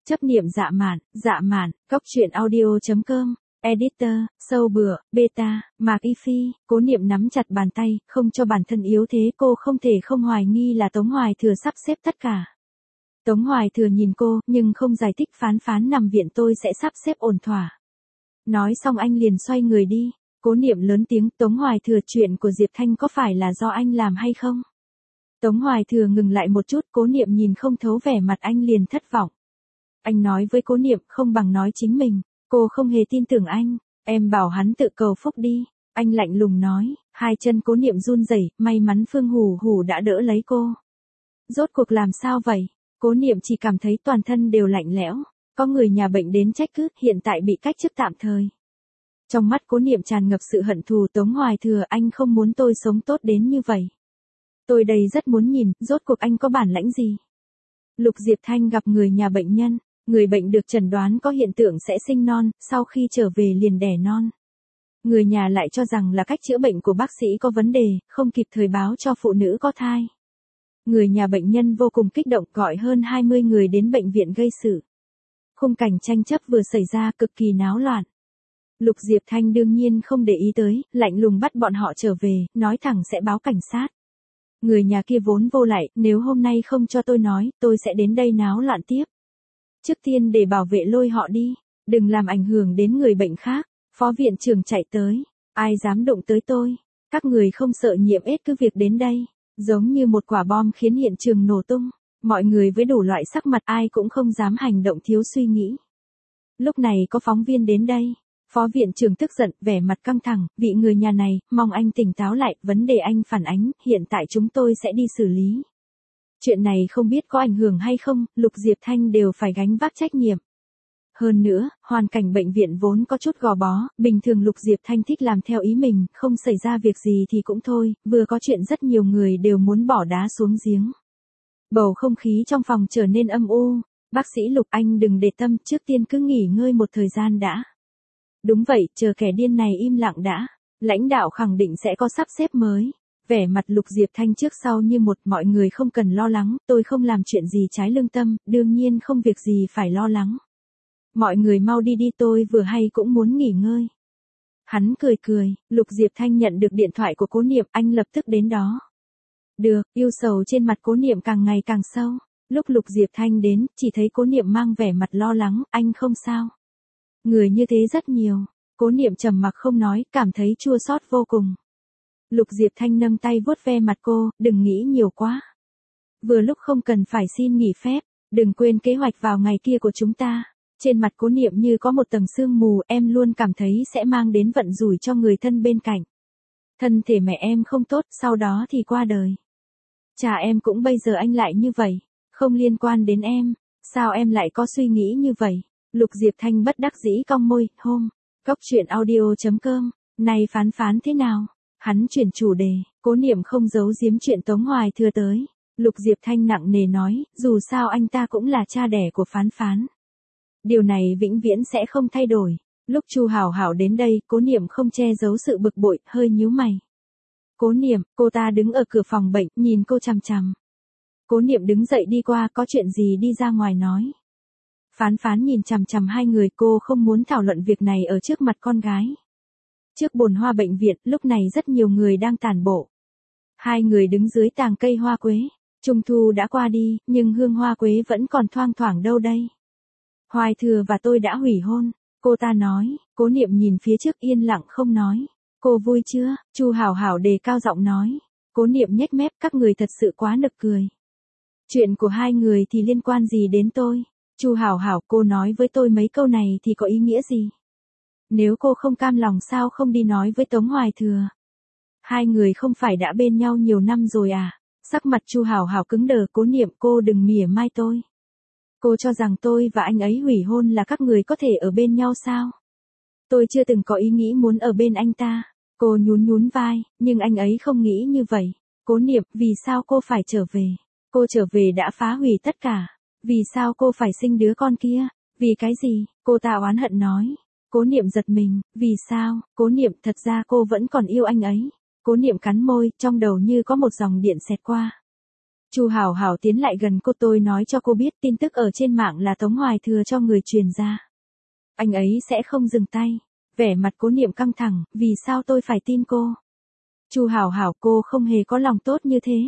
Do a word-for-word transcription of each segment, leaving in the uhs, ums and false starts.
Chấp niệm dạ mạn, dạ mạn, Cóc truyện audio chấm com, Editor, sâu bựa, beta, Mạc Y Phi, Cố Niệm nắm chặt bàn tay, không cho bản thân yếu thế, cô không thể không hoài nghi là Tống Hoài Thừa sắp xếp tất cả. Tống Hoài Thừa nhìn cô, nhưng không giải thích. Phán phán nằm viện, tôi sẽ sắp xếp ổn thỏa. Nói xong anh liền xoay người đi. Cố Niệm lớn tiếng, Tống Hoài Thừa, chuyện của Diệp Thanh có phải là do anh làm hay không? Tống Hoài Thừa ngừng lại một chút, Cố Niệm nhìn không thấu vẻ mặt anh liền thất vọng. Anh nói với Cố Niệm không bằng nói chính mình, cô không hề tin tưởng anh, em bảo hắn tự cầu phúc đi. Anh lạnh lùng nói, hai chân Cố Niệm run rẩy, may mắn Phương Hủ Hủ đã đỡ lấy cô. Rốt cuộc làm sao vậy? Cố Niệm chỉ cảm thấy toàn thân đều lạnh lẽo, có người nhà bệnh đến trách cứ, hiện tại bị cách chức tạm thời. Trong mắt Cố Niệm tràn ngập sự hận thù. Tống Hoài Thừa, anh không muốn tôi sống tốt đến như vậy. Tôi đây rất muốn nhìn, rốt cuộc anh có bản lãnh gì? Lục Diệp Thanh gặp người nhà bệnh nhân, người bệnh được chẩn đoán có hiện tượng sẽ sinh non, sau khi trở về liền đẻ non. Người nhà lại cho rằng là cách chữa bệnh của bác sĩ có vấn đề, không kịp thời báo cho phụ nữ có thai. Người nhà bệnh nhân vô cùng kích động, gọi hơn hai mươi người đến bệnh viện gây sự. Khung cảnh tranh chấp vừa xảy ra cực kỳ náo loạn. Lục Diệp Thanh đương nhiên không để ý tới, lạnh lùng bắt bọn họ trở về, nói thẳng sẽ báo cảnh sát. Người nhà kia vốn vô lại, nếu hôm nay không cho tôi nói, tôi sẽ đến đây náo loạn tiếp. Trước tiên để bảo vệ lôi họ đi, đừng làm ảnh hưởng đến người bệnh khác. Phó viện trưởng chạy tới, ai dám đụng tới tôi, các người không sợ nhiễm ết cứ việc đến đây. Giống như một quả bom khiến hiện trường nổ tung, mọi người với đủ loại sắc mặt, ai cũng không dám hành động thiếu suy nghĩ. Lúc này có phóng viên đến đây, phó viện trưởng tức giận, vẻ mặt căng thẳng, vị người nhà này, mong anh tỉnh táo lại, vấn đề anh phản ánh, hiện tại chúng tôi sẽ đi xử lý. Chuyện này không biết có ảnh hưởng hay không, Lục Diệp Thanh đều phải gánh vác trách nhiệm. Hơn nữa, hoàn cảnh bệnh viện vốn có chút gò bó, bình thường Lục Diệp Thanh thích làm theo ý mình, không xảy ra việc gì thì cũng thôi, vừa có chuyện rất nhiều người đều muốn bỏ đá xuống giếng. Bầu không khí trong phòng trở nên âm u, bác sĩ Lục, anh đừng để tâm, trước tiên cứ nghỉ ngơi một thời gian đã. Đúng vậy, chờ kẻ điên này im lặng đã, lãnh đạo khẳng định sẽ có sắp xếp mới. Vẻ mặt Lục Diệp Thanh trước sau như một, mọi người không cần lo lắng, tôi không làm chuyện gì trái lương tâm, đương nhiên không việc gì phải lo lắng. Mọi người mau đi đi, tôi vừa hay cũng muốn nghỉ ngơi. Hắn cười cười, Lục Diệp Thanh nhận được điện thoại của Cố Niệm, anh lập tức đến đó. Được, yêu sầu trên mặt Cố Niệm càng ngày càng sâu. Lúc Lục Diệp Thanh đến, chỉ thấy Cố Niệm mang vẻ mặt lo lắng, anh không sao. Người như thế rất nhiều. Cố Niệm trầm mặc không nói, cảm thấy chua xót vô cùng. Lục Diệp Thanh nâng tay vuốt ve mặt cô, đừng nghĩ nhiều quá. Vừa lúc không cần phải xin nghỉ phép, đừng quên kế hoạch vào ngày kia của chúng ta. Trên mặt Cố Niệm như có một tầng sương mù, em luôn cảm thấy sẽ mang đến vận rủi cho người thân bên cạnh. Thân thể mẹ em không tốt, sau đó thì qua đời. Cha em cũng bây giờ anh lại như vậy, không liên quan đến em, sao em lại có suy nghĩ như vậy? Lục Diệp Thanh bất đắc dĩ cong môi, hôm, Cóc truyện audio chấm com, này phán phán thế nào? Hắn chuyển chủ đề, Cố Niệm không giấu giếm chuyện Tống Hoài Thừa tới. Lục Diệp Thanh nặng nề nói, dù sao anh ta cũng là cha đẻ của phán phán. Điều này vĩnh viễn sẽ không thay đổi. Lúc Chu Hảo Hảo đến đây, Cố Niệm không che giấu sự bực bội, hơi nhíu mày. Cố Niệm, cô ta đứng ở cửa phòng bệnh, nhìn cô chằm chằm. Cố Niệm đứng dậy đi qua, có chuyện gì đi ra ngoài nói. Phán phán nhìn chằm chằm hai người, cô không muốn thảo luận việc này ở trước mặt con gái. Trước bồn hoa bệnh viện, lúc này rất nhiều người đang tản bộ. Hai người đứng dưới tàng cây hoa quế. Trung thu đã qua đi, nhưng hương hoa quế vẫn còn thoang thoảng đâu đây. Hoài Thừa và tôi đã hủy hôn, cô ta nói. Cố Niệm nhìn phía trước yên lặng không nói. Cô vui chưa? Chu Hảo Hảo đề cao giọng nói. Cố Niệm nhếch mép, các người thật sự quá nực cười. Chuyện của hai người thì liên quan gì đến tôi? Chu Hảo Hảo, cô nói với tôi mấy câu này thì có ý nghĩa gì? Nếu cô không cam lòng sao không đi nói với Tống Hoài Thừa? Hai người không phải đã bên nhau nhiều năm rồi à? Sắc mặt Chu Hảo Hảo cứng đờ. Cố Niệm, cô đừng mỉa mai tôi. Cô cho rằng tôi và anh ấy hủy hôn là các người có thể ở bên nhau sao? Tôi chưa từng có ý nghĩ muốn ở bên anh ta. Cô nhún nhún vai, nhưng anh ấy không nghĩ như vậy. Cố Niệm, vì sao cô phải trở về? Cô trở về đã phá hủy tất cả. Vì sao cô phải sinh đứa con kia? Vì cái gì? Cô ta oán hận nói. Cố Niệm giật mình, vì sao? Cố Niệm, thật ra cô vẫn còn yêu anh ấy. Cố Niệm cắn môi, trong đầu như có một dòng điện xẹt qua. Chu Hảo Hảo tiến lại gần cô, tôi nói cho cô biết tin tức ở trên mạng là Tống Hoài Thừa cho người truyền ra. Anh ấy sẽ không dừng tay. Vẻ mặt Cố Niệm căng thẳng, vì sao tôi phải tin cô? Chu Hảo Hảo, cô không hề có lòng tốt như thế.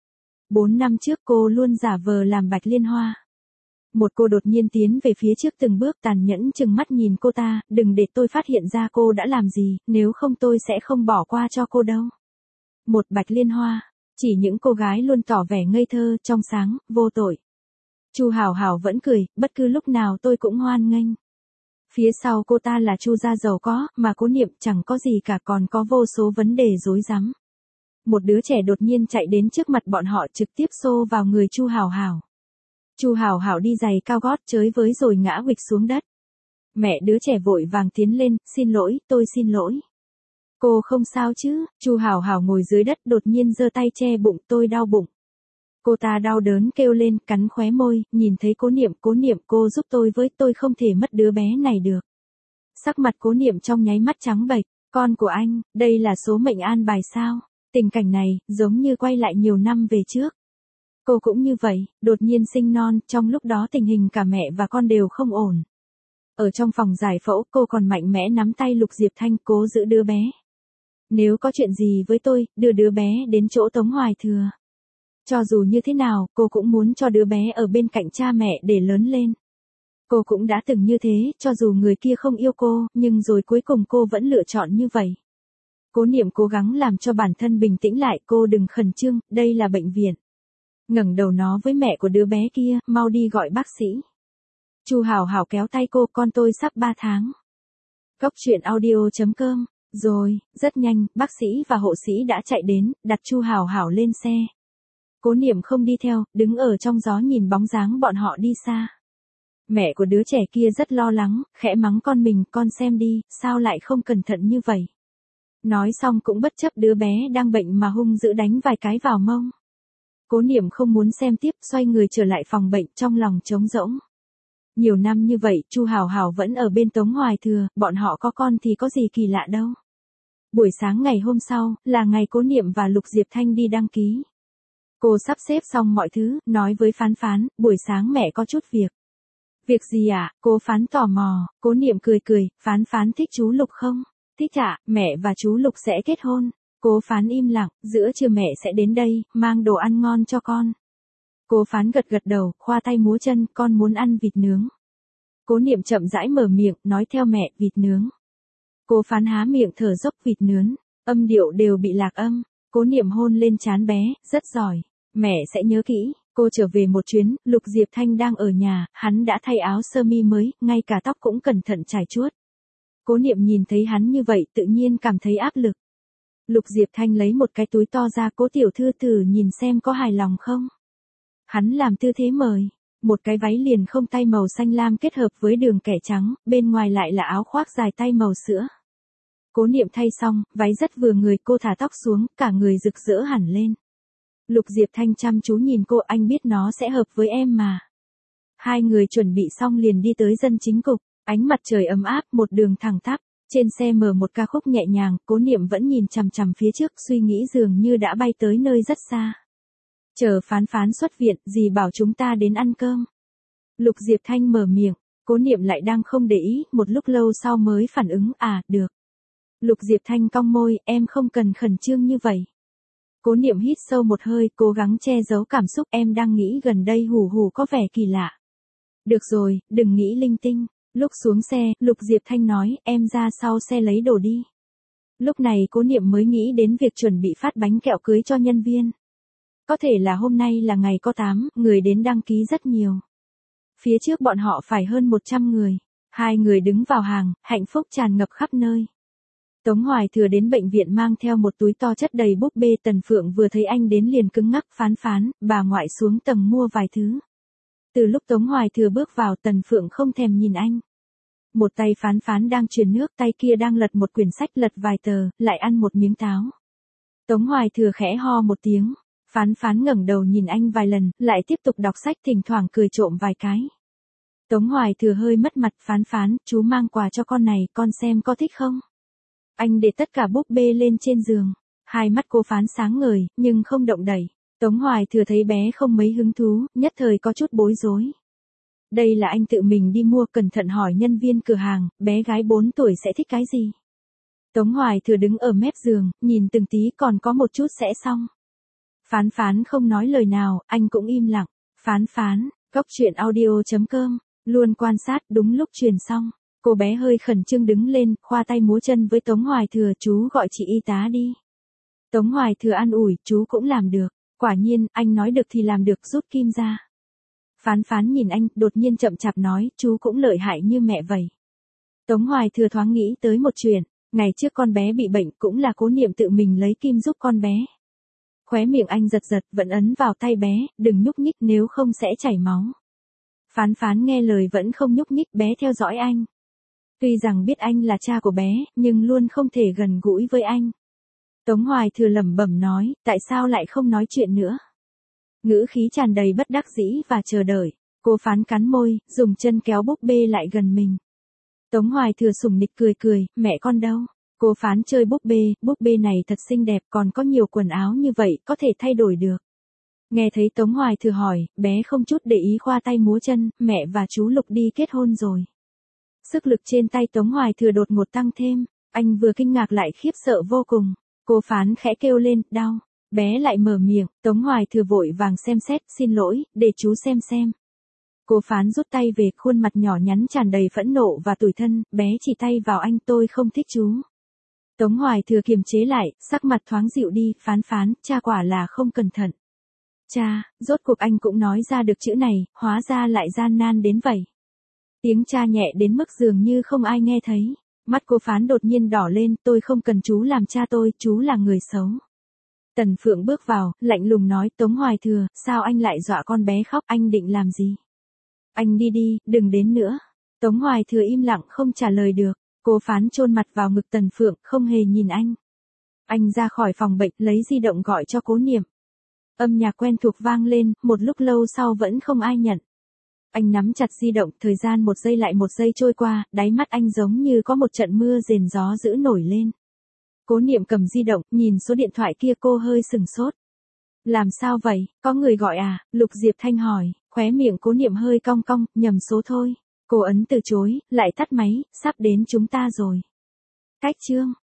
Bốn năm trước cô luôn giả vờ làm Bạch Liên Hoa. Một cô đột nhiên tiến về phía trước từng bước, tàn nhẫn chừng mắt nhìn cô ta, đừng để tôi phát hiện ra cô đã làm gì, nếu không tôi sẽ không bỏ qua cho cô đâu. Một Bạch Liên Hoa, chỉ những cô gái luôn tỏ vẻ ngây thơ, trong sáng, vô tội. Chu Hảo Hảo vẫn cười, bất cứ lúc nào tôi cũng hoan nghênh. Phía sau cô ta là Chu gia giàu có, mà Cố Niệm chẳng có gì cả, còn có vô số vấn đề rối rắm. Một đứa trẻ đột nhiên chạy đến trước mặt bọn họ, trực tiếp xô vào người Chu Hảo Hảo. Chu Hảo Hảo đi giày cao gót chới với rồi ngã huỵch xuống đất. Mẹ đứa trẻ vội vàng tiến lên, xin lỗi, tôi xin lỗi. Cô không sao chứ? Chu Hảo Hảo ngồi dưới đất đột nhiên giơ tay che bụng, tôi đau bụng. Cô ta đau đớn kêu lên, cắn khóe môi, nhìn thấy Cố Niệm, Cố Niệm cô giúp tôi với, tôi không thể mất đứa bé này được. Sắc mặt Cố Niệm trong nháy mắt trắng bệch, con của anh, đây là số mệnh an bài sao? Tình cảnh này, giống như quay lại nhiều năm về trước. Cô cũng như vậy, đột nhiên sinh non, trong lúc đó tình hình cả mẹ và con đều không ổn. Ở trong phòng giải phẫu, cô còn mạnh mẽ nắm tay Lục Diệp Thanh, cố giữ đứa bé. Nếu có chuyện gì với tôi, đưa đứa bé đến chỗ Tống Hoài Thừa. Cho dù như thế nào, cô cũng muốn cho đứa bé ở bên cạnh cha mẹ để lớn lên. Cô cũng đã từng như thế, cho dù người kia không yêu cô, nhưng rồi cuối cùng cô vẫn lựa chọn như vậy. Cố Niệm cố gắng làm cho bản thân bình tĩnh lại, cô đừng khẩn trương, đây là bệnh viện. Ngẩng đầu nó với mẹ của đứa bé kia, mau đi gọi bác sĩ. Chu Hảo Hảo kéo tay cô, con tôi sắp ba tháng. Cốc truyện audio chấm com. Rồi, rất nhanh, bác sĩ và hộ sĩ đã chạy đến, đặt Chu Hảo Hảo lên xe. Cố Niệm không đi theo, đứng ở trong gió nhìn bóng dáng bọn họ đi xa. Mẹ của đứa trẻ kia rất lo lắng, khẽ mắng con mình, con xem đi, sao lại không cẩn thận như vậy. Nói xong cũng bất chấp đứa bé đang bệnh mà hung dữ đánh vài cái vào mông. Cố Niệm không muốn xem tiếp, xoay người trở lại phòng bệnh, trong lòng trống rỗng. Nhiều năm như vậy, Chu Hảo Hảo vẫn ở bên Tống Hoài Thừa, bọn họ có con thì có gì kỳ lạ đâu. Buổi sáng ngày hôm sau, là ngày Cố Niệm và Lục Diệp Thanh đi đăng ký. Cô sắp xếp xong mọi thứ, nói với Phán Phán, buổi sáng mẹ có chút việc. Việc gì ạ? À? Cô Phán tò mò, Cố Niệm cười cười, Phán Phán thích chú Lục không? Thích ạ, à, mẹ và chú Lục sẽ kết hôn. Cố Phán im lặng, giữa trưa mẹ sẽ đến đây, mang đồ ăn ngon cho con. Cố Phán gật gật đầu, khoa tay múa chân, con muốn ăn vịt nướng. Cố Niệm chậm rãi mở miệng, nói theo mẹ, vịt nướng. Cố Phán há miệng thở dốc, vịt nướng, âm điệu đều bị lạc âm. Cố Niệm hôn lên trán bé, rất giỏi, mẹ sẽ nhớ kỹ. Cô trở về một chuyến, Lục Diệp Thanh đang ở nhà, hắn đã thay áo sơ mi mới, ngay cả tóc cũng cẩn thận chải chuốt. Cố Niệm nhìn thấy hắn như vậy tự nhiên cảm thấy áp lực. Lục Diệp Thanh lấy một cái túi to ra, Cố tiểu thư thử nhìn xem có hài lòng không. Hắn làm tư thế mời, một cái váy liền không tay màu xanh lam kết hợp với đường kẻ trắng, bên ngoài lại là áo khoác dài tay màu sữa. Cố Niệm thay xong, váy rất vừa người, cô thả tóc xuống, cả người rực rỡ hẳn lên. Lục Diệp Thanh chăm chú nhìn cô, anh biết nó sẽ hợp với em mà. Hai người chuẩn bị xong liền đi tới dân chính cục, ánh mặt trời ấm áp, một đường thẳng tắp. Trên xe mở một ca khúc nhẹ nhàng, Cố Niệm vẫn nhìn chằm chằm phía trước, suy nghĩ dường như đã bay tới nơi rất xa. Chờ Phán Phán xuất viện, dì bảo chúng ta đến ăn cơm. Lục Diệp Thanh mở miệng, Cố Niệm lại đang không để ý, một lúc lâu sau mới phản ứng, à, được. Lục Diệp Thanh cong môi, em không cần khẩn trương như vậy. Cố Niệm hít sâu một hơi, cố gắng che giấu cảm xúc, em đang nghĩ gần đây hù hù có vẻ kỳ lạ. Được rồi, đừng nghĩ linh tinh. Lúc xuống xe, Lục Diệp Thanh nói, em ra sau xe lấy đồ đi. Lúc này Cố Niệm mới nghĩ đến việc chuẩn bị phát bánh kẹo cưới cho nhân viên. Có thể là hôm nay là ngày có tám, người đến đăng ký rất nhiều. Phía trước bọn họ phải hơn một trăm người. Hai người đứng vào hàng, hạnh phúc tràn ngập khắp nơi. Tống Hoài Thừa đến bệnh viện mang theo một túi to chất đầy búp bê, Tần Phượng vừa thấy anh đến liền cứng ngắc, Phán Phán, bà ngoại xuống tầng mua vài thứ. Từ lúc Tống Hoài Thừa bước vào, Tần Phượng không thèm nhìn anh. Một tay Phán Phán đang truyền nước, tay kia đang lật một quyển sách, lật vài tờ, lại ăn một miếng táo. Tống Hoài Thừa khẽ ho một tiếng, Phán Phán ngẩng đầu nhìn anh vài lần, lại tiếp tục đọc sách, thỉnh thoảng cười trộm vài cái. Tống Hoài Thừa hơi mất mặt, Phán Phán, chú mang quà cho con này, con xem có thích không? Anh để tất cả búp bê lên trên giường, hai mắt cô Phán sáng ngời, nhưng không động đậy. Tống Hoài Thừa thấy bé không mấy hứng thú, nhất thời có chút bối rối. Đây là anh tự mình đi mua, cẩn thận hỏi nhân viên cửa hàng, bé gái bốn tuổi sẽ thích cái gì? Tống Hoài Thừa đứng ở mép giường, nhìn từng tí còn có một chút sẽ xong. Phán Phán không nói lời nào, anh cũng im lặng. Phán Phán, Cốc Truyện Audio chấm com, luôn quan sát. Đúng lúc truyền xong, cô bé hơi khẩn trương đứng lên, khoa tay múa chân với Tống Hoài Thừa, chú gọi chị y tá đi. Tống Hoài Thừa an ủi, chú cũng làm được. Quả nhiên, anh nói được thì làm được, rút kim ra. Phán Phán nhìn anh, đột nhiên chậm chạp nói, chú cũng lợi hại như mẹ vậy. Tống Hoài Thừa thoáng nghĩ tới một chuyện, ngày trước con bé bị bệnh cũng là Cố Niệm tự mình lấy kim giúp con bé. Khóe miệng anh giật giật, vẫn ấn vào tay bé, đừng nhúc nhích nếu không sẽ chảy máu. Phán Phán nghe lời vẫn không nhúc nhích, bé theo dõi anh. Tuy rằng biết anh là cha của bé, nhưng luôn không thể gần gũi với anh. Tống Hoài Thừa lẩm bẩm nói, tại sao lại không nói chuyện nữa? Ngữ khí tràn đầy bất đắc dĩ và chờ đợi. Cô Phán cắn môi, dùng chân kéo búp bê lại gần mình. Tống Hoài Thừa sủng nịch cười cười, mẹ con đâu? Cô Phán chơi búp bê, búp bê này thật xinh đẹp, còn có nhiều quần áo như vậy, có thể thay đổi được. Nghe thấy Tống Hoài Thừa hỏi, bé không chút để ý khoa tay múa chân, mẹ và chú Lục đi kết hôn rồi. Sức lực trên tay Tống Hoài Thừa đột ngột tăng thêm, anh vừa kinh ngạc lại khiếp sợ vô cùng. Cô Phán khẽ kêu lên, đau. Bé lại mở miệng, Tống Hoài Thừa vội vàng xem xét, xin lỗi, để chú xem xem. Cô Phán rút tay về, khuôn mặt nhỏ nhắn tràn đầy phẫn nộ và tủi thân, bé chỉ tay vào anh, tôi không thích chú. Tống Hoài Thừa kiềm chế lại, sắc mặt thoáng dịu đi, Phán Phán, cha quả là không cẩn thận. Cha, rốt cuộc anh cũng nói ra được chữ này, hóa ra lại gian nan đến vậy. Tiếng cha nhẹ đến mức dường như không ai nghe thấy. Mắt cô Phán đột nhiên đỏ lên, tôi không cần chú làm cha tôi, chú là người xấu. Tần Phượng bước vào, lạnh lùng nói, Tống Hoài Thừa, sao anh lại dọa con bé khóc, anh định làm gì? Anh đi đi, đừng đến nữa. Tống Hoài Thừa im lặng không trả lời được. Cô Phán chôn mặt vào ngực Tần Phượng, không hề nhìn anh. Anh ra khỏi phòng bệnh, lấy di động gọi cho Cố Niệm. Âm nhạc quen thuộc vang lên, một lúc lâu sau vẫn không ai nhận. Anh nắm chặt di động, thời gian một giây lại một giây trôi qua, đáy mắt anh giống như có một trận mưa rền gió dữ nổi lên. Cố Niệm cầm di động, nhìn số điện thoại kia cô hơi sừng sốt. Làm sao vậy, có người gọi à? Lục Diệp Thanh hỏi, khóe miệng Cố Niệm hơi cong cong, nhầm số thôi. Cô ấn từ chối, lại tắt máy, sắp đến chúng ta rồi. Cách chương.